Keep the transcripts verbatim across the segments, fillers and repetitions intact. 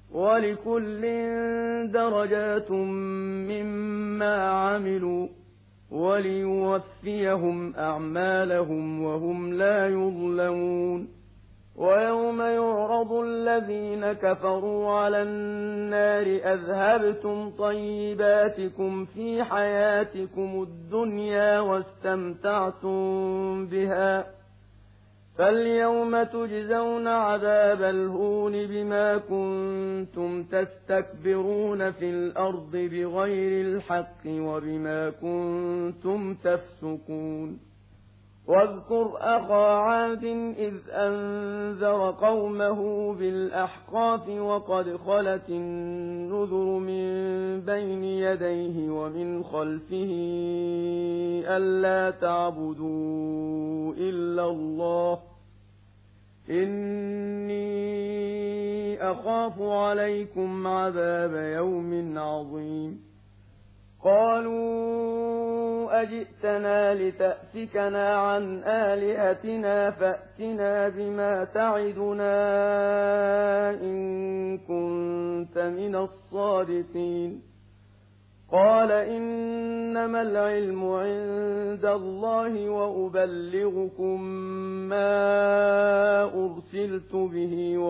وَلِكُلٍّ دَرَجَاتٌ مِّمَّا عَمِلُوا وَلِيُوَفِّيَهُمْ أَعْمَالَهُمْ وَهُمْ لَا يُظْلَمُونَ وَيَوْمَ يُعْرَضُ الَّذِينَ كَفَرُوا عَلَى النَّارِ أَذْهَبْتُمْ طَيِّبَاتِكُمْ فِي حَيَاتِكُمُ الدُّنْيَا وَاسْتَمْتَعْتُم بِهَا فَالْيَوْمَ تُجْزَوْنَ عَذَابَ الْهُونِ بِمَا كُنتُمْ تَسْتَكْبِرُونَ فِي الْأَرْضِ بِغَيْرِ الْحَقِّ وَبِمَا كُنتُمْ تَفْسُقُونَ وَاذْكُرْ أَخَا عَادٍ إِذْ أَنذَرَ قَوْمَهُ بِالْأَحْقَافِ وَقَدْ خَلَتِ النُّذُرُ مِن بَيْنِ يَدَيْهِ وَمِنْ خَلْفِهِ أَلَّا تَعْبُدُوا إِلَّا اللَّهَ إِنِّي أَخَافُ عَلَيْكُمْ عَذَابَ يَوْمٍ عَظِيمٍ قَالُوا أَجِئْتَنَا لِتَأْفِكَنَا عَنْ آلِهَتِنَا فَأْتِنَا بِمَا تَعِدُنَا إِن كُنتَ مِنَ الصَّادِقِينَ قَالَ إِنَّمَا الْعِلْمُ عِندَ اللَّهِ وَأُبَلِّغُكُم مَّا أُرْسِلْتُ بِهِ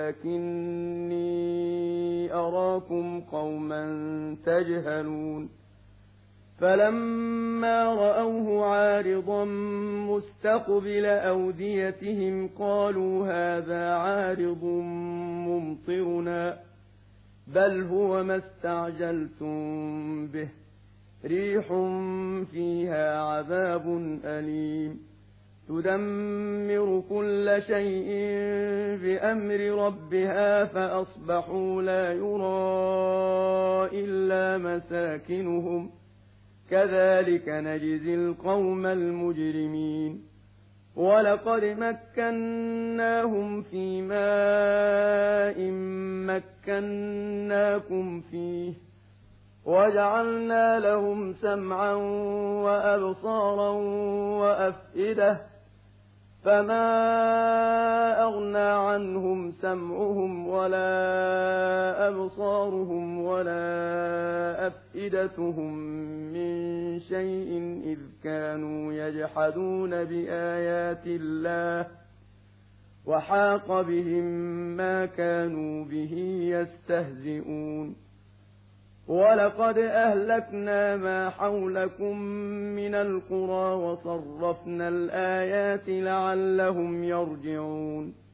وَلَٰكِنِّي أَرَاكُمْ قَوْمًا تَجْهَلُونَ فَلَمَّا رَأَوْهُ عَارِضًا مُّسْتَقْبِلَ أَوْدِيَتِهِمْ قَالُوا هَٰذَا عَارِضٌ مُّمْطِرُنَا بَلْ هُوَ مَا اسْتَعْجَلْتُم بِهِ رِيحٌ فِيهَا عَذَابٌ أَلِيمٌ تُدَمِّرُ كُلَّ شَيْءٍ بِأَمْرِ رَبِّهَا فَأَصْبَحُوا لَا يُرَىٰ إِلَّا مَسَاكِنُهُمْ كَذَٰلِكَ نَجْزِي الْقَوْمَ الْمُجْرِمِينَ وَلَقَدْ مَكَّنَّاهُمْ فِي مَاءٍ مَّكَّنَّاكُمْ فِيهِ وَجَعَلْنَا لَهُمْ سَمْعًا وَأَبْصَارًا وَأَفْئِدَةً فَمَا أَغْنَىٰ عَنْهُمْ سَمْعُهُمْ وَلَا أَبْصَارُهُمْ وَلَا أَفْئِدَتُهُم مِّن شَيْءٍ إِذْ كَانُوا يَجْحَدُونَ بِآيَاتِ اللَّهِ وَحَاقَ بِهِم مَّا كَانُوا بِهِ يَسْتَهْزِئُونَ وَلَقَدْ أَهْلَكْنَا مَا حَوْلَكُم مِّنَ الْقُرَىٰ وَصَرَّفْنَا الْآيَاتِ لَعَلَّهُمْ يَرْجِعُونَ